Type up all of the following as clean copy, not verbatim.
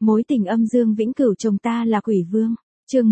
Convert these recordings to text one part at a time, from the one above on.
Mối tình âm dương vĩnh cửu chồng ta là quỷ vương. Chương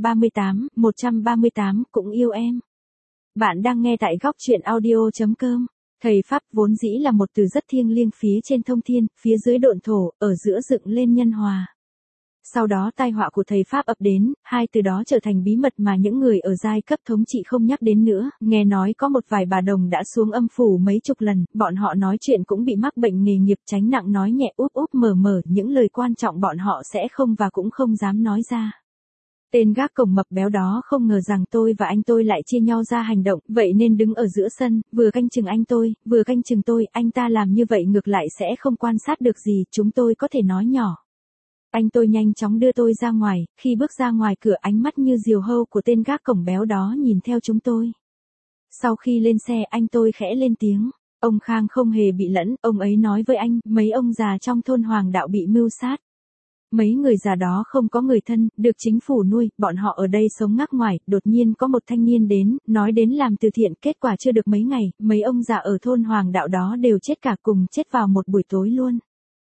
138 cũng yêu em. Bạn đang nghe tại góc truyện audio.com. Thầy Pháp vốn dĩ là một từ rất thiêng liêng, phía trên thông thiên, phía dưới độn thổ, ở giữa dựng lên nhân hòa. Sau đó tai họa của thầy Pháp ập đến, hai từ đó trở thành bí mật mà những người ở giai cấp thống trị không nhắc đến nữa. Nghe nói có một vài bà đồng đã xuống âm phủ mấy chục lần, bọn họ nói chuyện cũng bị mắc bệnh nghề nghiệp, tránh nặng nói nhẹ, úp úp mở mở, những lời quan trọng bọn họ sẽ không và cũng không dám nói ra. Tên gác cổng mập béo đó không ngờ rằng tôi và anh tôi lại chia nhau ra hành động, vậy nên đứng ở giữa sân, vừa canh chừng anh tôi, vừa canh chừng tôi. Anh ta làm như vậy ngược lại sẽ không quan sát được gì, chúng tôi có thể nói nhỏ. Anh tôi nhanh chóng đưa tôi ra ngoài, khi bước ra ngoài cửa ánh mắt như diều hâu của tên gác cổng béo đó nhìn theo chúng tôi. Sau khi lên xe anh tôi khẽ lên tiếng, ông Khang không hề bị lẫn, ông ấy nói với anh, mấy ông già trong thôn Hoàng Đạo bị mưu sát. Mấy người già đó không có người thân, được chính phủ nuôi, bọn họ ở đây sống ngắc ngoài, đột nhiên có một thanh niên đến, nói đến làm từ thiện, kết quả chưa được mấy ngày, mấy ông già ở thôn Hoàng Đạo đó đều chết cả, cùng chết vào một buổi tối luôn.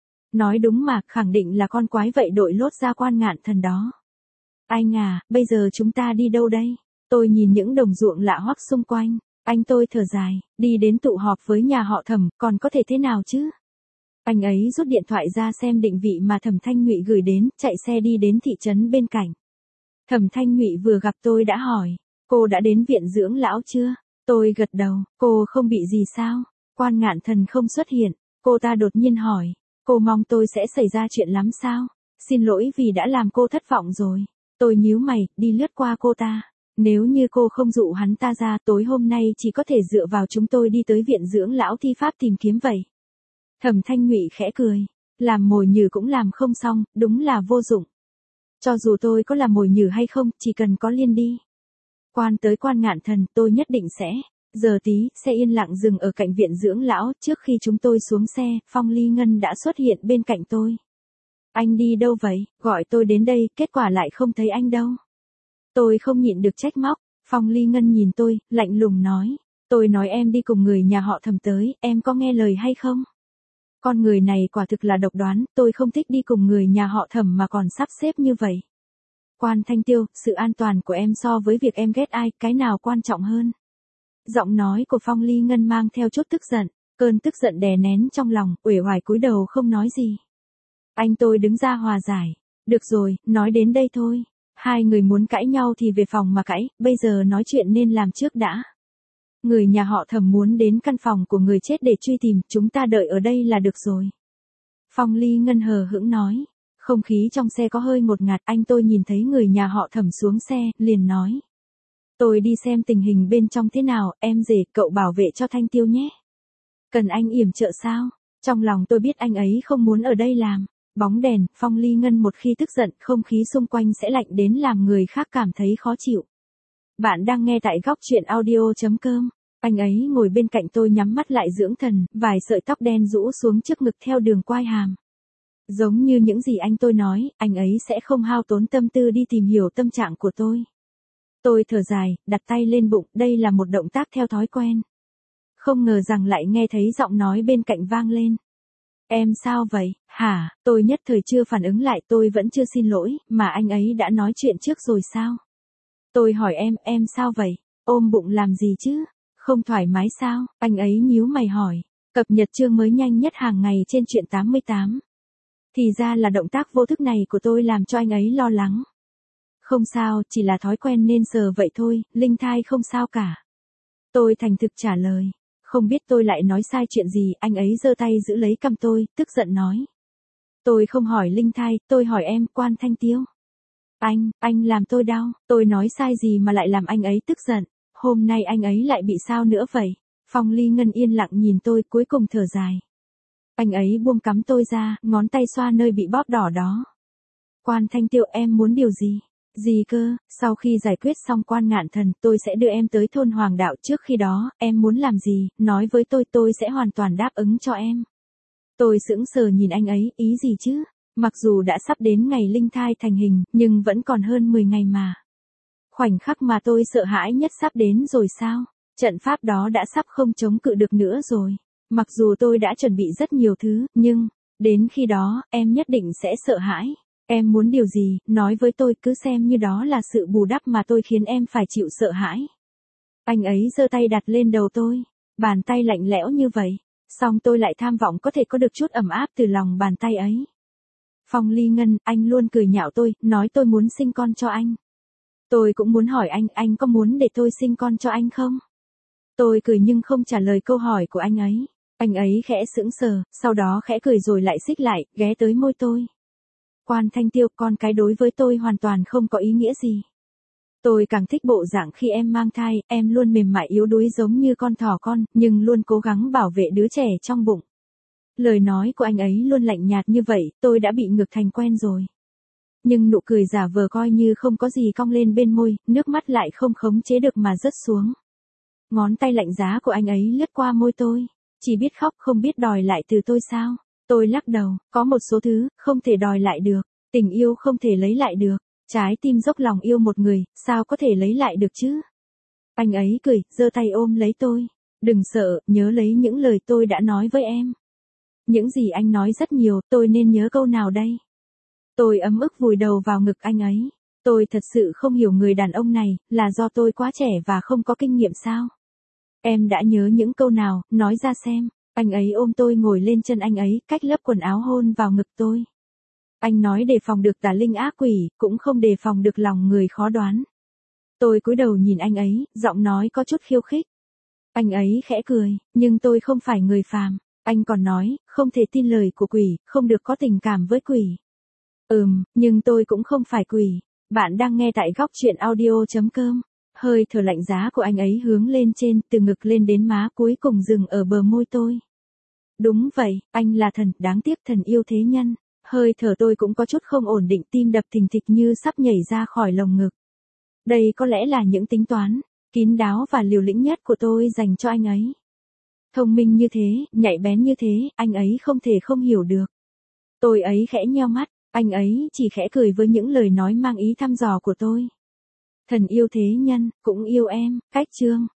Nói đúng mà, khẳng định là con quái vậy đội lốt ra Quan Ngạn Thần đó. Anh à, bây giờ chúng ta đi đâu đây? Tôi nhìn những đồng ruộng lạ hoắc xung quanh, anh tôi thở dài, đi đến tụ họp với nhà họ Thẩm, còn có thể thế nào chứ? Anh ấy rút điện thoại ra xem định vị mà Thẩm Thanh Nhụy gửi đến, chạy xe đi đến thị trấn bên cạnh. Thẩm Thanh Nhụy vừa gặp tôi đã hỏi, cô đã đến viện dưỡng lão chưa? Tôi gật đầu, cô không bị gì sao? Quan Ngạn Thần không xuất hiện, cô ta đột nhiên hỏi, cô mong tôi sẽ xảy ra chuyện lắm sao? Xin lỗi vì đã làm cô thất vọng rồi. Tôi nhíu mày, đi lướt qua cô ta. Nếu như cô không dụ hắn ta ra, tối hôm nay chỉ có thể dựa vào chúng tôi đi tới viện dưỡng lão thi pháp tìm kiếm vậy. Thẩm Thanh Nhụy khẽ cười, làm mồi nhử cũng làm không xong, đúng là vô dụng. Cho dù tôi có làm mồi nhử hay không, chỉ cần có liên đi. Tới Quan Ngạn Thần, tôi nhất định sẽ. Giờ tí, xe yên lặng dừng ở cạnh viện dưỡng lão, trước khi chúng tôi xuống xe, Phong Ly Ngân đã xuất hiện bên cạnh tôi. Anh đi đâu vậy? Gọi tôi đến đây, kết quả lại không thấy anh đâu. Tôi không nhịn được trách móc, Phong Ly Ngân nhìn tôi, lạnh lùng nói. Tôi nói em đi cùng người nhà họ Thẩm tới, em có nghe lời hay không? Con người này quả thực là độc đoán, tôi không thích đi cùng người nhà họ Thẩm mà còn sắp xếp như vậy. Quan Thanh Tiêu, sự an toàn của em so với việc em ghét ai, cái nào quan trọng hơn? Giọng nói của Phong Ly Ngân mang theo chút tức giận, cơn tức giận đè nén trong lòng, uể oải cúi đầu không nói gì. Anh tôi đứng ra hòa giải, được rồi, nói đến đây thôi. Hai người muốn cãi nhau thì về phòng mà cãi, bây giờ nói chuyện nên làm trước đã. Người nhà họ Thẩm muốn đến căn phòng của người chết để truy tìm, chúng ta đợi ở đây là được rồi. Phong Ly Ngân hờ hững nói, không khí trong xe có hơi ngột ngạt, anh tôi nhìn thấy người nhà họ Thẩm xuống xe, liền nói. Tôi đi xem tình hình bên trong thế nào, em rể, cậu bảo vệ cho Thanh Tiêu nhé. Cần anh yểm trợ sao? Trong lòng tôi biết anh ấy không muốn ở đây làm. Bóng đèn, Phong Ly Ngân một khi tức giận, không khí xung quanh sẽ lạnh đến làm người khác cảm thấy khó chịu. Bạn đang nghe tại góc truyện audio.com. Anh ấy ngồi bên cạnh tôi nhắm mắt lại dưỡng thần, vài sợi tóc đen rũ xuống trước ngực theo đường quai hàm. Giống như những gì anh tôi nói, anh ấy sẽ không hao tốn tâm tư đi tìm hiểu tâm trạng của tôi. Tôi thở dài, đặt tay lên bụng, đây là một động tác theo thói quen. Không ngờ rằng lại nghe thấy giọng nói bên cạnh vang lên. Em sao vậy, hả? Tôi nhất thời chưa phản ứng lại, tôi vẫn chưa xin lỗi, mà anh ấy đã nói chuyện trước rồi sao? Tôi hỏi em sao vậy? Ôm bụng làm gì chứ? Không thoải mái sao? Anh ấy nhíu mày hỏi. Cập nhật chương mới nhanh nhất hàng ngày trên truyện 88. Thì ra là động tác vô thức này của tôi làm cho anh ấy lo lắng. Không sao, chỉ là thói quen nên sờ vậy thôi, linh thai không sao cả. Tôi thành thực trả lời. Không biết tôi lại nói sai chuyện gì, anh ấy giơ tay giữ lấy cằm tôi, tức giận nói. Tôi không hỏi linh thai, tôi hỏi em, Quan Thanh Tiêu. Anh làm tôi đau, tôi nói sai gì mà lại làm anh ấy tức giận, hôm nay anh ấy lại bị sao nữa vậy? Phong Ly Ngân yên lặng nhìn tôi cuối cùng thở dài. Anh ấy buông cắm tôi ra, ngón tay xoa nơi bị bóp đỏ đó. Quan Thanh Tiêu, em muốn điều gì? Gì cơ, sau khi giải quyết xong Quan Ngạn Thần, tôi sẽ đưa em tới thôn Hoàng Đạo, trước khi đó, em muốn làm gì, nói với tôi sẽ hoàn toàn đáp ứng cho em. Tôi sững sờ nhìn anh ấy, ý gì chứ? Mặc dù đã sắp đến ngày linh thai thành hình, nhưng vẫn còn hơn 10 ngày mà. Khoảnh khắc mà tôi sợ hãi nhất sắp đến rồi sao? Trận pháp đó đã sắp không chống cự được nữa rồi. Mặc dù tôi đã chuẩn bị rất nhiều thứ, nhưng Đến khi đó, em nhất định sẽ sợ hãi. Em muốn điều gì, nói với tôi, cứ xem như đó là sự bù đắp mà tôi khiến em phải chịu sợ hãi. Anh ấy giơ tay đặt lên đầu tôi, bàn tay lạnh lẽo như vậy, song tôi lại tham vọng có thể có được chút ấm áp từ lòng bàn tay ấy. Phong Ly Ngân, anh luôn cười nhạo tôi, nói tôi muốn sinh con cho anh. Tôi cũng muốn hỏi anh có muốn để tôi sinh con cho anh không? Tôi cười nhưng không trả lời câu hỏi của anh ấy. Anh ấy khẽ sững sờ, sau đó khẽ cười rồi lại xích lại, ghé tới môi tôi. Quan Thanh Tiêu, con cái đối với tôi hoàn toàn không có ý nghĩa gì. Tôi càng thích bộ dạng khi em mang thai, em luôn mềm mại yếu đuối giống như con thỏ con, nhưng luôn cố gắng bảo vệ đứa trẻ trong bụng. Lời nói của anh ấy luôn lạnh nhạt như vậy, tôi đã bị ngược thành quen rồi. Nhưng nụ cười giả vờ coi như không có gì cong lên bên môi, nước mắt lại không khống chế được mà rớt xuống. Ngón tay lạnh giá của anh ấy lướt qua môi tôi. Chỉ biết khóc không biết đòi lại từ tôi sao? Tôi lắc đầu, có một số thứ, không thể đòi lại được. Tình yêu không thể lấy lại được. Trái tim dốc lòng yêu một người, sao có thể lấy lại được chứ? Anh ấy cười, giơ tay ôm lấy tôi. Đừng sợ, nhớ lấy những lời tôi đã nói với em. Những gì anh nói rất nhiều, tôi nên nhớ câu nào đây? Tôi ấm ức vùi đầu vào ngực anh ấy. Tôi thật sự không hiểu người đàn ông này, là do tôi quá trẻ và không có kinh nghiệm sao? Em đã nhớ những câu nào, nói ra xem. Anh ấy ôm tôi ngồi lên chân anh ấy, cách lớp quần áo hôn vào ngực tôi. Anh nói đề phòng được tà linh ác quỷ, cũng không đề phòng được lòng người khó đoán. Tôi cúi đầu nhìn anh ấy, giọng nói có chút khiêu khích. Anh ấy khẽ cười, nhưng tôi không phải người phàm. Anh còn nói, không thể tin lời của quỷ, không được có tình cảm với quỷ. Nhưng tôi cũng không phải quỷ. Bạn đang nghe tại góc truyện audio.com. Hơi thở lạnh giá của anh ấy hướng lên trên, từ ngực lên đến má, cuối cùng dừng ở bờ môi tôi. Đúng vậy, anh là thần, đáng tiếc thần yêu thế nhân. Hơi thở tôi cũng có chút không ổn định, tim đập thình thịch như sắp nhảy ra khỏi lồng ngực. Đây có lẽ là những tính toán kín đáo và liều lĩnh nhất của tôi dành cho anh ấy. Thông minh như thế, nhạy bén như thế, anh ấy không thể không hiểu được. Tôi ấy khẽ nheo mắt, anh ấy chỉ khẽ cười với những lời nói mang ý thăm dò của tôi. Thần yêu thế nhân, cũng yêu em. Cách chương